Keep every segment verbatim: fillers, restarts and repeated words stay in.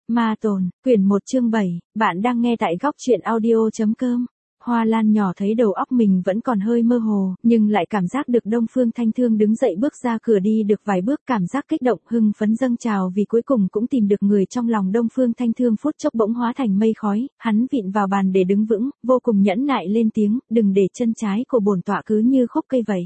Ma Tồn, quyển một chương bảy, bạn đang nghe tại góc truyện audio.com. Hoa Lan nhỏ thấy đầu óc mình vẫn còn hơi mơ hồ, nhưng lại cảm giác được Đông Phương Thanh Thương đứng dậy bước ra cửa đi được vài bước, cảm giác kích động hưng phấn dâng trào vì cuối cùng cũng tìm được người trong lòng Đông Phương Thanh Thương phút chốc bỗng hóa thành mây khói, hắn vịn vào bàn để đứng vững, vô cùng nhẫn nại lên tiếng, đừng để chân trái của bổn tọa cứ như khúc cây vậy.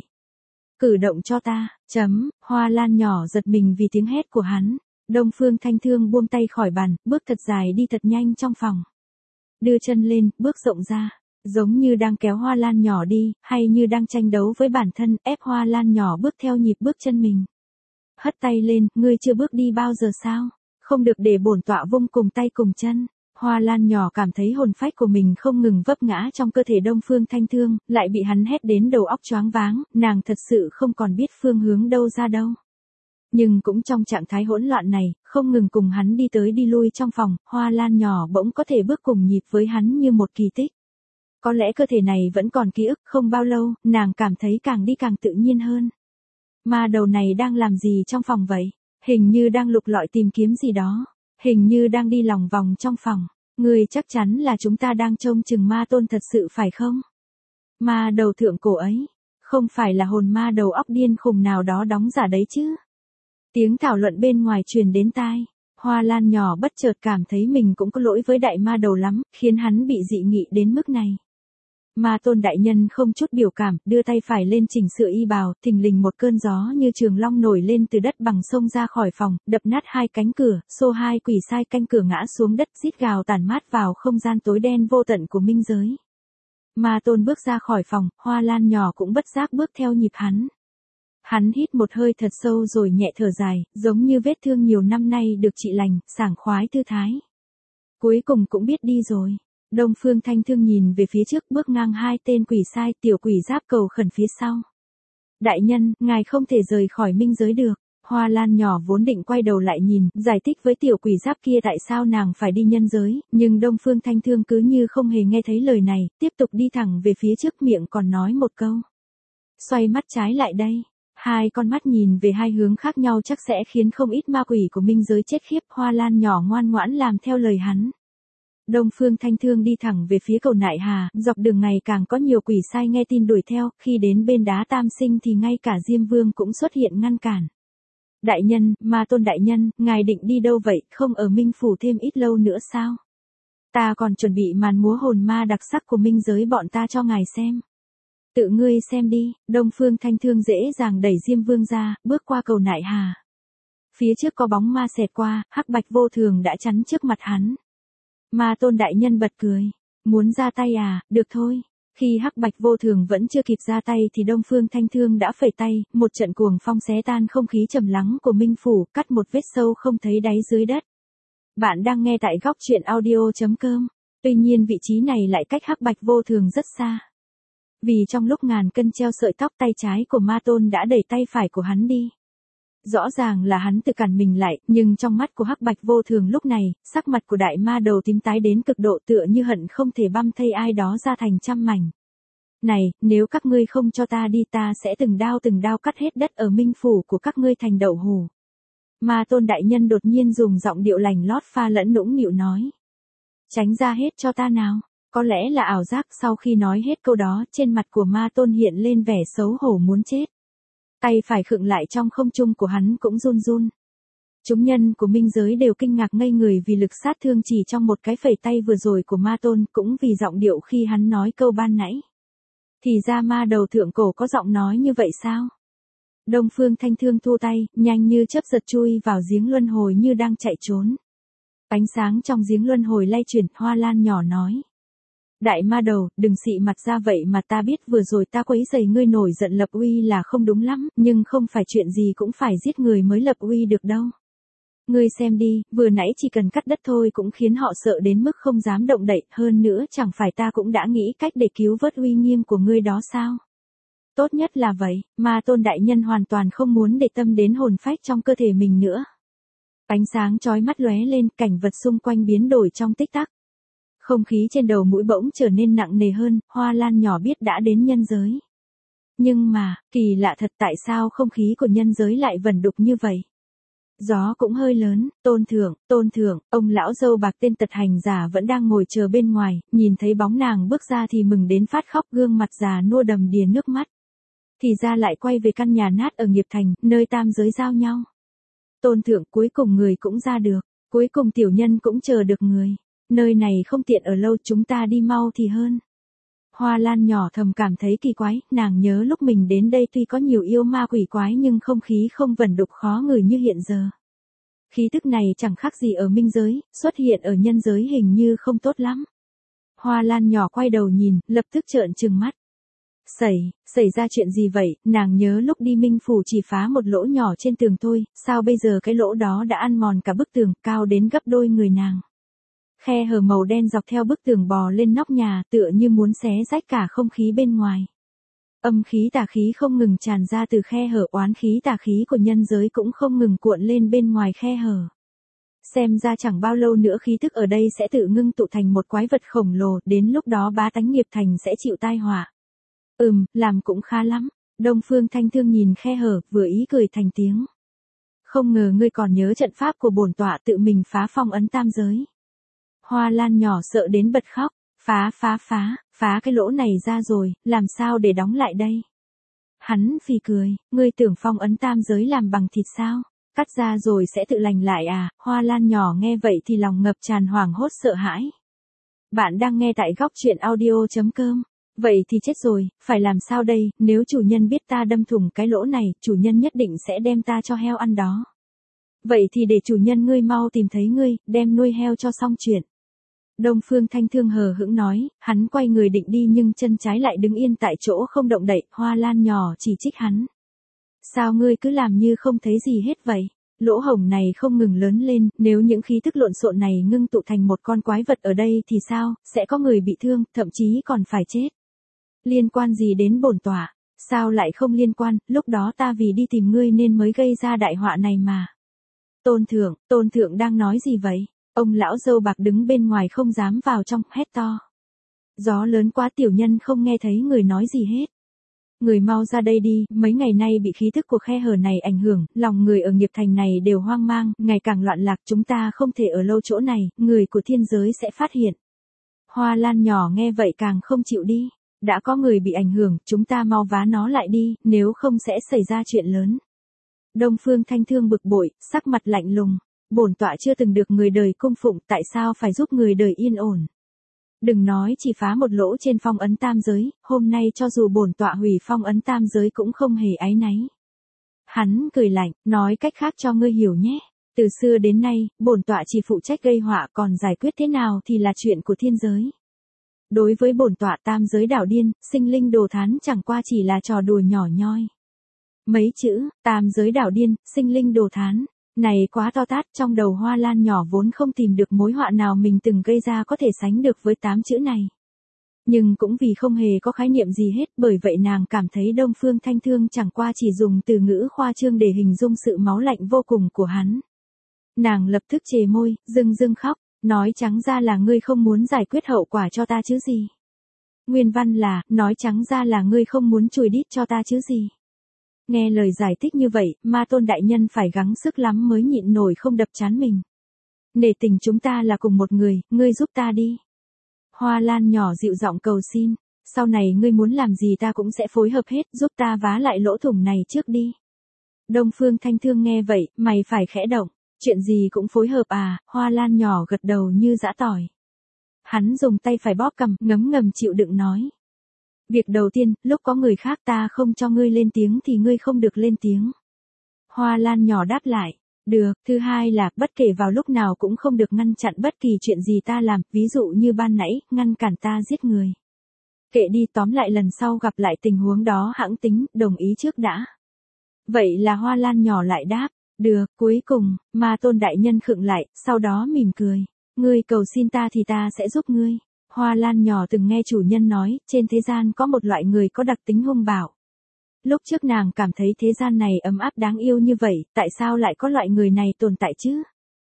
Cử động cho ta, chấm, Hoa Lan nhỏ giật mình vì tiếng hét của hắn. Đông Phương Thanh Thương buông tay khỏi bàn, bước thật dài đi thật nhanh trong phòng. Đưa chân lên, bước rộng ra, giống như đang kéo Hoa Lan nhỏ đi, hay như đang tranh đấu với bản thân, ép Hoa Lan nhỏ bước theo nhịp bước chân mình. Hất tay lên, ngươi chưa bước đi bao giờ sao? Không được để bổn tọa vung cùng tay cùng chân. Hoa Lan nhỏ cảm thấy hồn phách của mình không ngừng vấp ngã trong cơ thể Đông Phương Thanh Thương, lại bị hắn hét đến đầu óc choáng váng, nàng thật sự không còn biết phương hướng đâu ra đâu. Nhưng cũng trong trạng thái hỗn loạn này, không ngừng cùng hắn đi tới đi lui trong phòng, Hoa Lan nhỏ bỗng có thể bước cùng nhịp với hắn như một kỳ tích. Có lẽ cơ thể này vẫn còn ký ức, không bao lâu, nàng cảm thấy càng đi càng tự nhiên hơn. Ma đầu này đang làm gì trong phòng vậy? Hình như đang lục lọi tìm kiếm gì đó. Hình như đang đi lòng vòng trong phòng. Ngươi chắc chắn là chúng ta đang trông chừng ma tôn thật sự phải không? Ma đầu thượng cổ ấy, không phải là hồn ma đầu óc điên khùng nào đó đóng giả đấy chứ? Tiếng thảo luận bên ngoài truyền đến tai. Hoa Lan nhỏ bất chợt cảm thấy mình cũng có lỗi với đại ma đầu lắm, khiến hắn bị dị nghị đến mức này. Ma tôn đại nhân không chút biểu cảm, đưa tay phải lên chỉnh sửa y bào, thình lình một cơn gió như trường long nổi lên từ đất bằng sông ra khỏi phòng, đập nát hai cánh cửa, xô hai quỷ sai canh cửa ngã xuống đất, rít gào tản mát vào không gian tối đen vô tận của minh giới. Ma tôn bước ra khỏi phòng, Hoa Lan nhỏ cũng bất giác bước theo nhịp hắn. Hắn hít một hơi thật sâu rồi nhẹ thở dài, giống như vết thương nhiều năm nay được trị lành, sảng khoái thư thái. Cuối cùng cũng biết đi rồi. Đông Phương Thanh Thương nhìn về phía trước, bước ngang hai tên quỷ sai, tiểu quỷ giáp cầu khẩn phía sau. Đại nhân, ngài không thể rời khỏi minh giới được. Hoa Lan nhỏ vốn định quay đầu lại nhìn, giải thích với tiểu quỷ giáp kia tại sao nàng phải đi nhân giới, nhưng Đông Phương Thanh Thương cứ như không hề nghe thấy lời này, tiếp tục đi thẳng về phía trước, miệng còn nói một câu. Xoay mắt trái lại đây. Hai con mắt nhìn về hai hướng khác nhau chắc sẽ khiến không ít ma quỷ của minh giới chết khiếp. Hoa Lan nhỏ ngoan ngoãn làm theo lời hắn. Đông Phương Thanh Thương đi thẳng về phía cầu Nại Hà, dọc đường ngày càng có nhiều quỷ sai nghe tin đuổi theo, khi đến bên đá Tam Sinh thì ngay cả Diêm Vương cũng xuất hiện ngăn cản. Đại nhân, Ma tôn đại nhân, ngài định đi đâu vậy, không ở Minh Phủ thêm ít lâu nữa sao? Ta còn chuẩn bị màn múa hồn ma đặc sắc của minh giới bọn ta cho ngài xem. Tự ngươi xem đi. Đông Phương Thanh Thương dễ dàng đẩy Diêm Vương ra, bước qua cầu Nại Hà. Phía trước có bóng ma xẹt qua, Hắc Bạch Vô Thường đã chắn trước mặt hắn. Ma tôn đại nhân bật cười. Muốn ra tay à, được thôi. Khi Hắc Bạch Vô Thường vẫn chưa kịp ra tay thì Đông Phương Thanh Thương đã phẩy tay, một trận cuồng phong xé tan không khí trầm lắng của Minh Phủ, cắt một vết sâu không thấy đáy dưới đất. Bạn đang nghe tại góc truyện audio.com. Tuy nhiên vị trí này lại cách Hắc Bạch Vô Thường rất xa. Vì trong lúc ngàn cân treo sợi tóc, tay trái của ma tôn đã đẩy tay phải của hắn đi. Rõ ràng là hắn tự cản mình lại, nhưng trong mắt của Hắc Bạch Vô Thường lúc này, sắc mặt của đại ma đầu tím tái đến cực độ, tựa như hận không thể băm thây ai đó ra thành trăm mảnh. Này, nếu các ngươi không cho ta đi, ta sẽ từng đao từng đao cắt hết đất ở minh phủ của các ngươi thành đậu hủ. Ma tôn đại nhân đột nhiên dùng giọng điệu lành lót pha lẫn nũng nịu nói. Tránh ra hết cho ta nào. Có lẽ là ảo giác, sau khi nói hết câu đó, trên mặt của ma tôn hiện lên vẻ xấu hổ muốn chết. Tay phải khựng lại trong không trung của hắn cũng run run. Chúng nhân của minh giới đều kinh ngạc ngây người vì lực sát thương chỉ trong một cái phẩy tay vừa rồi của ma tôn, cũng vì giọng điệu khi hắn nói câu ban nãy. Thì ra ma đầu thượng cổ có giọng nói như vậy sao? Đông Phương Thanh Thương thu tay, nhanh như chớp giật chui vào giếng luân hồi như đang chạy trốn. Ánh sáng trong giếng luân hồi lay chuyển, Hoa Lan nhỏ nói. Đại ma đầu, đừng xị mặt ra vậy mà, ta biết vừa rồi ta quấy rầy ngươi nổi giận lập uy là không đúng lắm, nhưng không phải chuyện gì cũng phải giết người mới lập uy được đâu. Ngươi xem đi, vừa nãy chỉ cần cắt đất thôi cũng khiến họ sợ đến mức không dám động đậy, hơn nữa chẳng phải ta cũng đã nghĩ cách để cứu vớt uy nghiêm của ngươi đó sao? Tốt nhất là vậy, Ma tôn đại nhân hoàn toàn không muốn để tâm đến hồn phách trong cơ thể mình nữa. Ánh sáng chói mắt lóe lên, cảnh vật xung quanh biến đổi trong tích tắc. Không khí trên đầu mũi bỗng trở nên nặng nề hơn, Hoa Lan nhỏ biết đã đến nhân giới. Nhưng mà, kỳ lạ thật, tại sao không khí của nhân giới lại vẩn đục như vậy? Gió cũng hơi lớn, tôn thượng, tôn thượng, ông lão dâu bạc tên tật hành giả vẫn đang ngồi chờ bên ngoài, nhìn thấy bóng nàng bước ra thì mừng đến phát khóc, gương mặt già nua đầm đìa nước mắt. Thì ra lại quay về căn nhà nát ở Nghiệp Thành, nơi tam giới giao nhau. Tôn thượng, cuối cùng người cũng ra được, cuối cùng tiểu nhân cũng chờ được người. Nơi này không tiện ở lâu, chúng ta đi mau thì hơn. Hoa Lan nhỏ thầm cảm thấy kỳ quái, nàng nhớ lúc mình đến đây tuy có nhiều yêu ma quỷ quái nhưng không khí không vẩn đục khó ngửi như hiện giờ. Khí tức này chẳng khác gì ở minh giới, xuất hiện ở nhân giới hình như không tốt lắm. Hoa Lan nhỏ quay đầu nhìn, lập tức trợn trừng mắt. Xảy, xảy ra chuyện gì vậy, nàng nhớ lúc đi Minh Phủ chỉ phá một lỗ nhỏ trên tường thôi, sao bây giờ cái lỗ đó đã ăn mòn cả bức tường, cao đến gấp đôi người nàng. Khe hở màu đen dọc theo bức tường bò lên nóc nhà tựa như muốn xé rách cả không khí bên ngoài. Âm khí tà khí không ngừng tràn ra từ khe hở, oán khí tà khí của nhân giới cũng không ngừng cuộn lên bên ngoài khe hở. Xem ra chẳng bao lâu nữa khí tức ở đây sẽ tự ngưng tụ thành một quái vật khổng lồ, đến lúc đó bá tánh Nghiệp Thành sẽ chịu tai họa. Ừm, làm cũng khá lắm. Đông Phương Thanh Thương nhìn khe hở, vừa ý cười thành tiếng. Không ngờ ngươi còn nhớ trận pháp của bổn tọa tự mình phá phong ấn tam giới. Hoa Lan nhỏ sợ đến bật khóc, phá phá phá, phá cái lỗ này ra rồi, làm sao để đóng lại đây? Hắn phì cười, ngươi tưởng phong ấn tam giới làm bằng thịt sao? Cắt ra rồi sẽ tự lành lại à? Hoa Lan nhỏ nghe vậy thì lòng ngập tràn hoảng hốt sợ hãi. Bạn đang nghe tại góc truyện audio chấm com. Vậy thì chết rồi, phải làm sao đây, nếu chủ nhân biết ta đâm thủng cái lỗ này, chủ nhân nhất định sẽ đem ta cho heo ăn đó. Vậy thì để chủ nhân ngươi mau tìm thấy ngươi, đem nuôi heo cho xong chuyện. Đông Phương Thanh Thương hờ hững nói, hắn quay người định đi nhưng chân trái lại đứng yên tại chỗ không động đậy, Hoa Lan nhỏ chỉ trích hắn. Sao ngươi cứ làm như không thấy gì hết vậy? Lỗ hổng này không ngừng lớn lên, nếu những khí tức lộn xộn này ngưng tụ thành một con quái vật ở đây thì sao, sẽ có người bị thương, thậm chí còn phải chết. Liên quan gì đến bổn tọa? Sao lại không liên quan, lúc đó ta vì đi tìm ngươi nên mới gây ra đại họa này mà. Tôn thượng, tôn thượng đang nói gì vậy? Ông lão dâu bạc đứng bên ngoài không dám vào trong, hét to. Gió lớn quá, tiểu nhân không nghe thấy người nói gì hết. Người mau ra đây đi, mấy ngày nay bị khí thức của khe hở này ảnh hưởng, lòng người ở Nghiệp Thành này đều hoang mang, ngày càng loạn lạc, chúng ta không thể ở lâu chỗ này, người của thiên giới sẽ phát hiện. Hoa Lan nhỏ nghe vậy càng không chịu đi. Đã có người bị ảnh hưởng, chúng ta mau vá nó lại đi, nếu không sẽ xảy ra chuyện lớn. Đông Phương Thanh Thương bực bội, sắc mặt lạnh lùng. Bổn tọa chưa từng được người đời cung phụng, tại sao phải giúp người đời yên ổn? Đừng nói chỉ phá một lỗ trên phong ấn tam giới, hôm nay cho dù bổn tọa hủy phong ấn tam giới cũng không hề áy náy. Hắn cười lạnh, nói cách khác cho ngươi hiểu nhé. Từ xưa đến nay, bổn tọa chỉ phụ trách gây họa, còn giải quyết thế nào thì là chuyện của thiên giới. Đối với bổn tọa tam giới đảo điên, sinh linh đồ thán chẳng qua chỉ là trò đùa nhỏ nhoi. Mấy chữ, tam giới đảo điên, sinh linh đồ thán, này quá to tát, trong đầu Hoa Lan nhỏ vốn không tìm được mối họa nào mình từng gây ra có thể sánh được với tám chữ này. Nhưng cũng vì không hề có khái niệm gì hết, bởi vậy nàng cảm thấy Đông Phương Thanh Thương chẳng qua chỉ dùng từ ngữ khoa trương để hình dung sự máu lạnh vô cùng của hắn. Nàng lập tức chề môi, rưng rưng khóc. Nói trắng ra là ngươi không muốn giải quyết hậu quả cho ta chứ gì. Nguyên văn là, nói trắng ra là ngươi không muốn chùi đít cho ta chứ gì. Nghe lời giải thích như vậy, Ma Tôn đại nhân phải gắng sức lắm mới nhịn nổi không đập trán mình. Nể tình chúng ta là cùng một người, ngươi giúp ta đi. Hoa Lan nhỏ dịu giọng cầu xin, sau này ngươi muốn làm gì ta cũng sẽ phối hợp hết, giúp ta vá lại lỗ thủng này trước đi. Đông Phương Thanh Thương nghe vậy, mày phải khẽ động. Chuyện gì cũng phối hợp à? Hoa Lan nhỏ gật đầu như giã tỏi. Hắn dùng tay phải bóp cằm, ngấm ngầm chịu đựng nói. Việc đầu tiên, lúc có người khác ta không cho ngươi lên tiếng thì ngươi không được lên tiếng. Hoa Lan nhỏ đáp lại. Được, thứ hai là, bất kể vào lúc nào cũng không được ngăn chặn bất kỳ chuyện gì ta làm, ví dụ như ban nãy, ngăn cản ta giết người. Kệ đi, tóm lại lần sau gặp lại tình huống đó hãng tính, đồng ý trước đã. Vậy là Hoa Lan nhỏ lại đáp. Được, cuối cùng, Ma Tôn đại nhân khựng lại, sau đó mỉm cười. Ngươi cầu xin ta thì ta sẽ giúp ngươi. Hoa Lan nhỏ từng nghe chủ nhân nói, trên thế gian có một loại người có đặc tính hung bạo. Lúc trước nàng cảm thấy thế gian này ấm áp đáng yêu như vậy, tại sao lại có loại người này tồn tại chứ?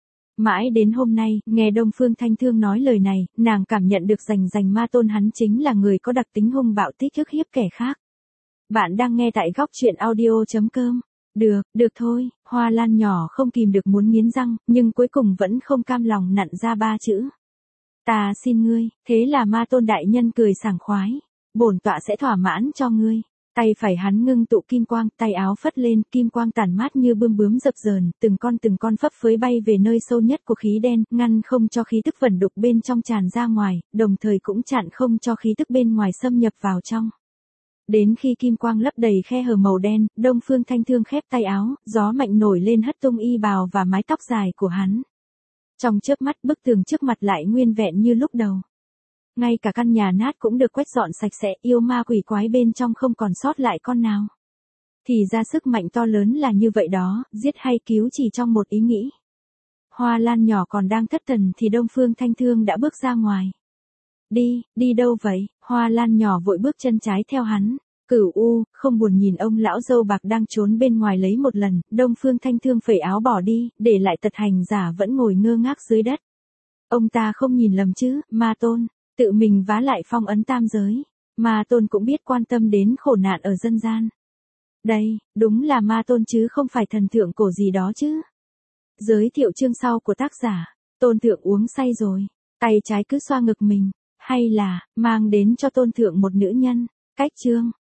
Mãi đến hôm nay, nghe Đông Phương Thanh Thương nói lời này, nàng cảm nhận được rành rành Ma Tôn hắn chính là người có đặc tính hung bạo thích ức hiếp kẻ khác. Bạn đang nghe tại góc truyện audio chấm com. Được, được thôi, Hoa Lan nhỏ không kìm được muốn nghiến răng, nhưng cuối cùng vẫn không cam lòng nặn ra ba chữ. Ta xin ngươi, thế là Ma Tôn đại nhân cười sảng khoái. Bổn tọa sẽ thỏa mãn cho ngươi. Tay phải hắn ngưng tụ kim quang, tay áo phất lên, kim quang tản mát như bươm bướm dập dờn, từng con từng con phấp phới bay về nơi sâu nhất của khí đen, ngăn không cho khí tức vẩn đục bên trong tràn ra ngoài, đồng thời cũng chặn không cho khí tức bên ngoài xâm nhập vào trong. Đến khi kim quang lấp đầy khe hở màu đen, Đông Phương Thanh Thương khép tay áo, gió mạnh nổi lên hất tung y bào và mái tóc dài của hắn. Trong chớp mắt bức tường trước mặt lại nguyên vẹn như lúc đầu. Ngay cả căn nhà nát cũng được quét dọn sạch sẽ, yêu ma quỷ quái bên trong không còn sót lại con nào. Thì ra sức mạnh to lớn là như vậy đó, giết hay cứu chỉ trong một ý nghĩ. Hoa Lan nhỏ còn đang thất thần thì Đông Phương Thanh Thương đã bước ra ngoài. Đi, đi đâu vậy? Hoa Lan nhỏ vội bước chân trái theo hắn. Cửu U, không buồn nhìn ông lão dâu bạc đang trốn bên ngoài lấy một lần, Đông Phương Thanh Thương phẩy áo bỏ đi, để lại tật hành giả vẫn ngồi ngơ ngác dưới đất. Ông ta không nhìn lầm chứ, Ma Tôn, tự mình vá lại phong ấn tam giới. Ma Tôn cũng biết quan tâm đến khổ nạn ở dân gian. Đây, đúng là Ma Tôn chứ không phải thần thượng cổ gì đó chứ. Giới thiệu chương sau của tác giả, Tôn thượng uống say rồi, tay trái cứ xoa ngực mình, hay là, mang đến cho Tôn thượng một nữ nhân, cách chương.